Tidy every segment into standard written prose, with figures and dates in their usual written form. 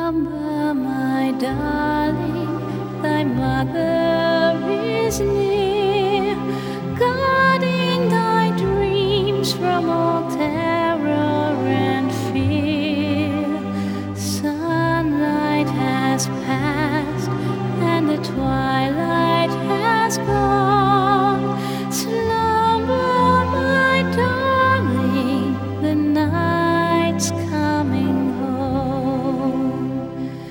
Slumber, my darling, thy mother is near, guarding thy dreams from all terror and fear. Sunlight has passed and the twilight has gone. Slumber, my darling, the night's coming home.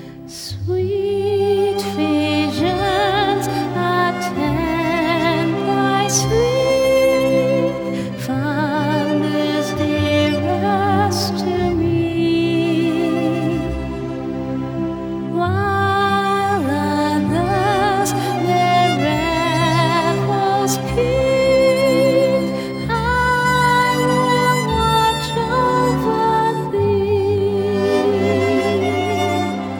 Sweet visions attend thy sleep, fondest, dearest to me. While others their revels keep, I will watch over thee.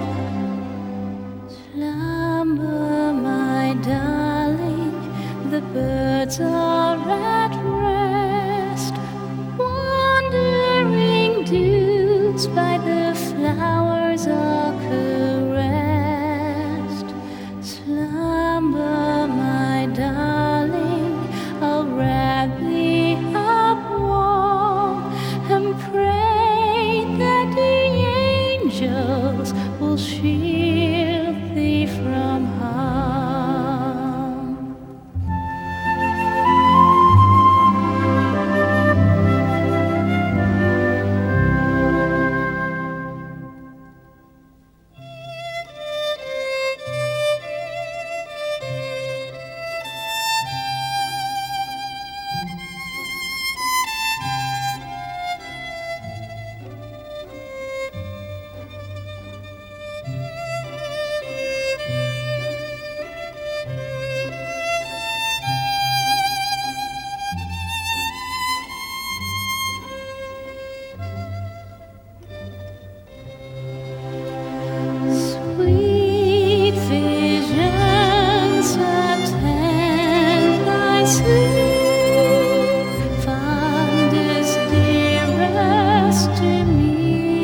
Slumber, my darling, the birds are at rest, wandering dews by the flowers are caressed. Slumber, my darling, I'll wrap thee up warm and pray that the angels will shield thee from harm. Sweet visions attend thy sleep, fondest, dearest to me.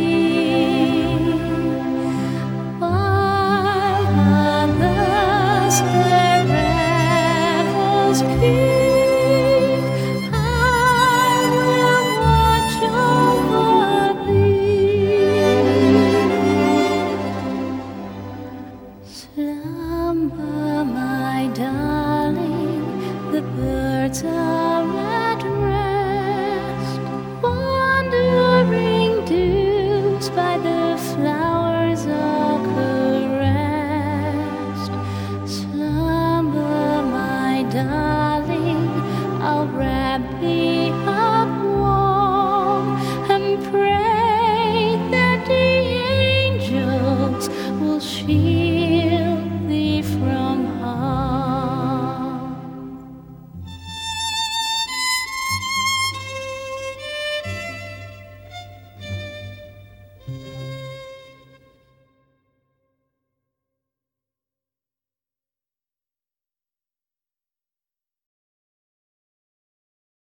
While others their revels keep, I will watch over thee. Slumber, my darling, the birds are at rest, wandering dews by the flowers are caressed. Slumber, my darling, I'll wrap thee up warm and pray that the angels will shield